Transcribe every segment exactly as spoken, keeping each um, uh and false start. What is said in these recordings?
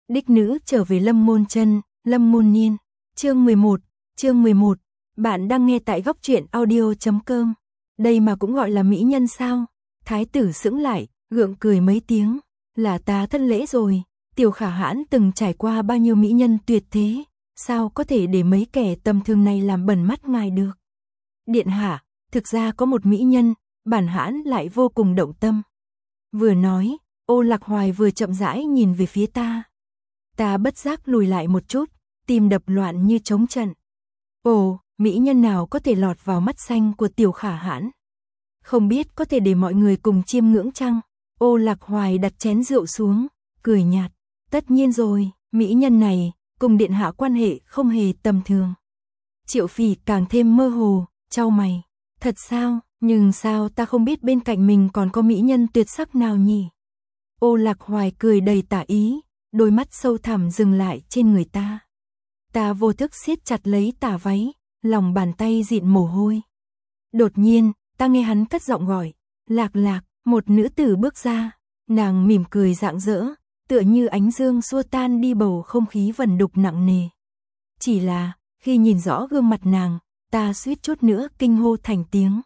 Đích nữ trở về Lâm Môn Chân, Lâm Môn Niên. Chương mười một, chương mười một. Bạn đang nghe tại góc truyện audio chấm com. Đây mà cũng gọi là mỹ nhân sao? Thái tử sững lại, gượng cười mấy tiếng. Là ta thất lễ rồi, Tiểu Khả Hãn từng trải qua bao nhiêu mỹ nhân tuyệt thế, sao có thể để mấy kẻ tầm thường này làm bẩn mắt ngài được? Điện hạ, thực ra có một mỹ nhân, bản hãn lại vô cùng động tâm. Vừa nói, Ô Lạc Hoài vừa chậm rãi nhìn về phía ta. Ta bất giác lùi lại một chút, tim đập loạn như trống trận. Ồ, mỹ nhân nào có thể lọt vào mắt xanh của Tiểu Khả Hãn? Không biết có thể để mọi người cùng chiêm ngưỡng chăng? Ô Lạc Hoài đặt chén rượu xuống, cười nhạt. Tất nhiên rồi, mỹ nhân này, cùng điện hạ quan hệ không hề tầm thường. Triệu Phỉ càng thêm mơ hồ, chau mày. Thật sao, nhưng sao ta không biết bên cạnh mình còn có mỹ nhân tuyệt sắc nào nhỉ? Ô Lạc Hoài cười đầy tà ý, đôi mắt sâu thẳm dừng lại trên người ta. Ta vô thức siết chặt lấy tà váy, lòng bàn tay dịn mồ hôi. Đột nhiên, ta nghe hắn cất giọng gọi. Lạc Lạc, một nữ tử bước ra. Nàng mỉm cười rạng rỡ, tựa như ánh dương xua tan đi bầu không khí vẩn đục nặng nề. Chỉ là, khi nhìn rõ gương mặt nàng, ta suýt chút nữa kinh hô thành tiếng.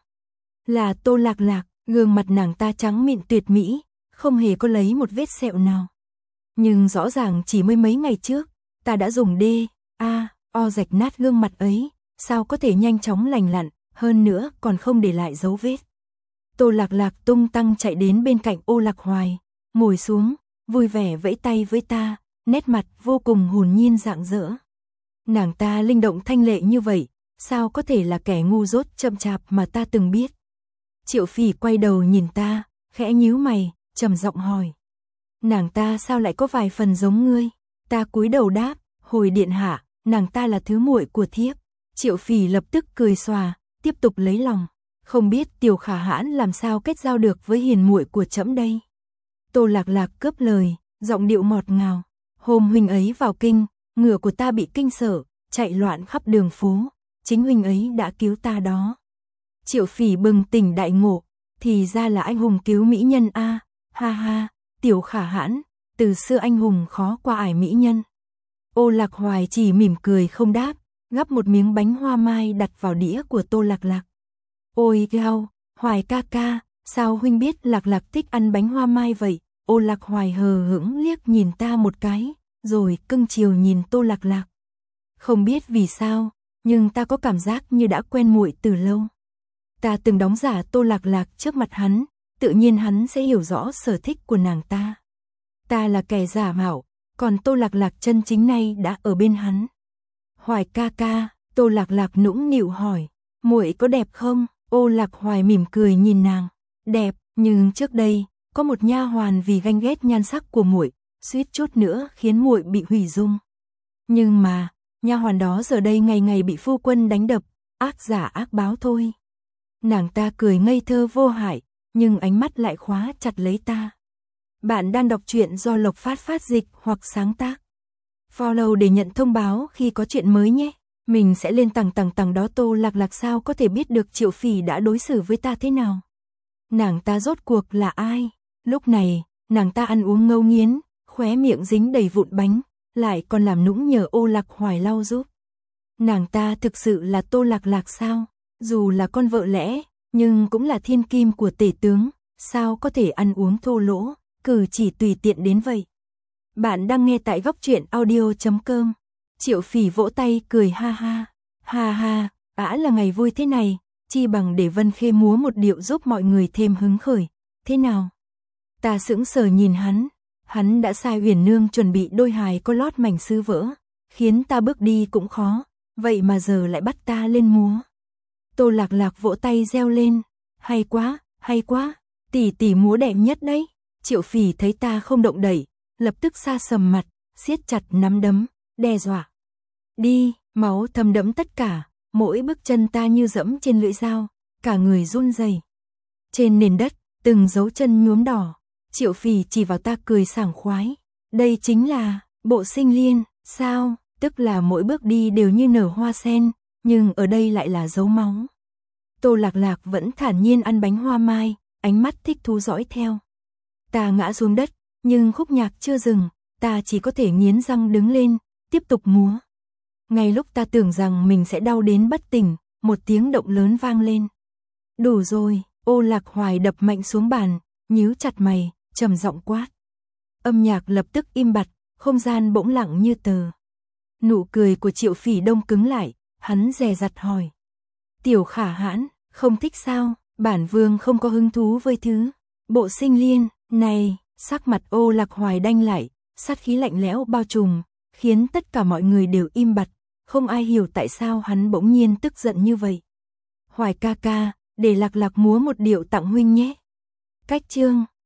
Là Tô Lạc Lạc, gương mặt nàng ta trắng mịn tuyệt mỹ, không hề có lấy một vết sẹo nào. Nhưng rõ ràng chỉ mới mấy ngày trước, ta đã dùng đê, a, o rạch nát gương mặt ấy, sao có thể nhanh chóng lành lặn, hơn nữa còn không để lại dấu vết. Tô Lạc Lạc tung tăng chạy đến bên cạnh Ô Lạc Hoài, ngồi xuống, vui vẻ vẫy tay với ta, nét mặt vô cùng hồn nhiên rạng rỡ. Nàng ta linh động thanh lệ như vậy, sao có thể là kẻ ngu dốt chậm chạp mà ta từng biết. Triệu Phỉ quay đầu nhìn ta, khẽ nhíu mày, trầm giọng hỏi. Nàng ta sao lại có vài phần giống ngươi? Ta cúi đầu đáp, hồi điện hạ, nàng ta là thứ muội của thiếp. Triệu Phỉ lập tức cười xòa, tiếp tục lấy lòng. Không biết Tiểu Khả Hãn làm sao kết giao được với hiền muội của trẫm đây? Tô Lạc Lạc cướp lời, giọng điệu ngọt ngào. Hôm huynh ấy vào kinh, ngựa của ta bị kinh sợ, chạy loạn khắp đường phố. Chính huynh ấy đã cứu ta đó. Triệu Phỉ bừng tỉnh đại ngộ, thì ra là anh hùng cứu mỹ nhân a, ha ha, Tiểu Khả Hãn, từ xưa anh hùng khó qua ải mỹ nhân. Ô Lạc Hoài chỉ mỉm cười không đáp, gắp một miếng bánh hoa mai đặt vào đĩa của Tô Lạc Lạc. Ôi gao, Hoài ca ca, sao huynh biết Lạc Lạc thích ăn bánh hoa mai vậy? Ô Lạc Hoài hờ hững liếc nhìn ta một cái, rồi cưng chiều nhìn Tô Lạc Lạc. Không biết vì sao, nhưng ta có cảm giác như đã quen muội từ lâu. Ta từng đóng giả Tô Lạc Lạc trước mặt hắn, tự nhiên hắn sẽ hiểu rõ sở thích của nàng ta. Ta là kẻ giả mạo, còn Tô Lạc Lạc chân chính này đã ở bên hắn. Hoài ca ca, Tô Lạc Lạc nũng nịu hỏi, muội có đẹp không? Ô Lạc Hoài mỉm cười nhìn nàng, đẹp, nhưng trước đây có một nha hoàn vì ganh ghét nhan sắc của muội, suýt chút nữa khiến muội bị hủy dung. Nhưng mà, nha hoàn đó giờ đây ngày ngày bị phu quân đánh đập, ác giả ác báo thôi. Nàng ta cười ngây thơ vô hại, nhưng ánh mắt lại khóa chặt lấy ta. Bạn đang đọc truyện do Lộc Phát phát dịch hoặc sáng tác. Follow để nhận thông báo khi có chuyện mới nhé. Mình sẽ lên tầng tầng tầng đó. Tô Lạc Lạc sao có thể biết được Triệu Phỉ đã đối xử với ta thế nào? Nàng ta rốt cuộc là ai? Lúc này, nàng ta ăn uống ngấu nghiến, khóe miệng dính đầy vụn bánh, lại còn làm nũng nhờ Ô Lạc Hoài lau giúp. Nàng ta thực sự là Tô Lạc Lạc sao? Dù là con vợ lẽ, nhưng cũng là thiên kim của tể tướng, sao có thể ăn uống thô lỗ, cử chỉ tùy tiện đến vậy? Bạn đang nghe tại góc truyện audio chấm com. Triệu Phỉ vỗ tay cười ha ha, ha ha, đã là ngày vui thế này, chi bằng để Vân Khê múa một điệu giúp mọi người thêm hứng khởi, thế nào? Ta sững sờ nhìn hắn, hắn đã sai Uyển Nương chuẩn bị đôi hài có lót mảnh sứ vỡ, khiến ta bước đi cũng khó, vậy mà giờ lại bắt ta lên múa. Tô Lạc Lạc vỗ tay reo lên, hay quá, hay quá, tỷ tỷ múa đẹp nhất đấy. Triệu Phỉ thấy ta không động đậy, lập tức sa sầm mặt, siết chặt nắm đấm, đe dọa. Đi, máu thấm đẫm tất cả, mỗi bước chân ta như dẫm trên lưỡi dao, cả người run rẩy. Trên nền đất, từng dấu chân nhuốm đỏ, Triệu Phỉ chỉ vào ta cười sảng khoái. Đây chính là bộ sinh liên, sao? Tức là mỗi bước đi đều như nở hoa sen, nhưng ở đây lại là dấu máu. Tô Lạc Lạc vẫn thản nhiên ăn bánh hoa mai, ánh mắt thích thú dõi theo. Ta ngã xuống đất, nhưng khúc nhạc chưa dừng, ta chỉ có thể nghiến răng đứng lên, tiếp tục múa. Ngay lúc ta tưởng rằng mình sẽ đau đến bất tỉnh, một tiếng động lớn vang lên. Đủ rồi, Ô Lạc Hoài đập mạnh xuống bàn, nhíu chặt mày, trầm giọng quát. Âm nhạc lập tức im bặt, không gian bỗng lặng như tờ. Nụ cười của Triệu Phỉ Đông cứng lại, hắn dè dặt hỏi. Tiểu Khả Hãn, không thích sao? Bản vương không có hứng thú với thứ bộ sinh liên này. Sắc mặt Ô Lạc Hoài đanh lại, sát khí lạnh lẽo bao trùm, khiến tất cả mọi người đều im bặt, không ai hiểu tại sao hắn bỗng nhiên tức giận như vậy. Hoài ca ca, để Lạc Lạc múa một điệu tặng huynh nhé. Cách chương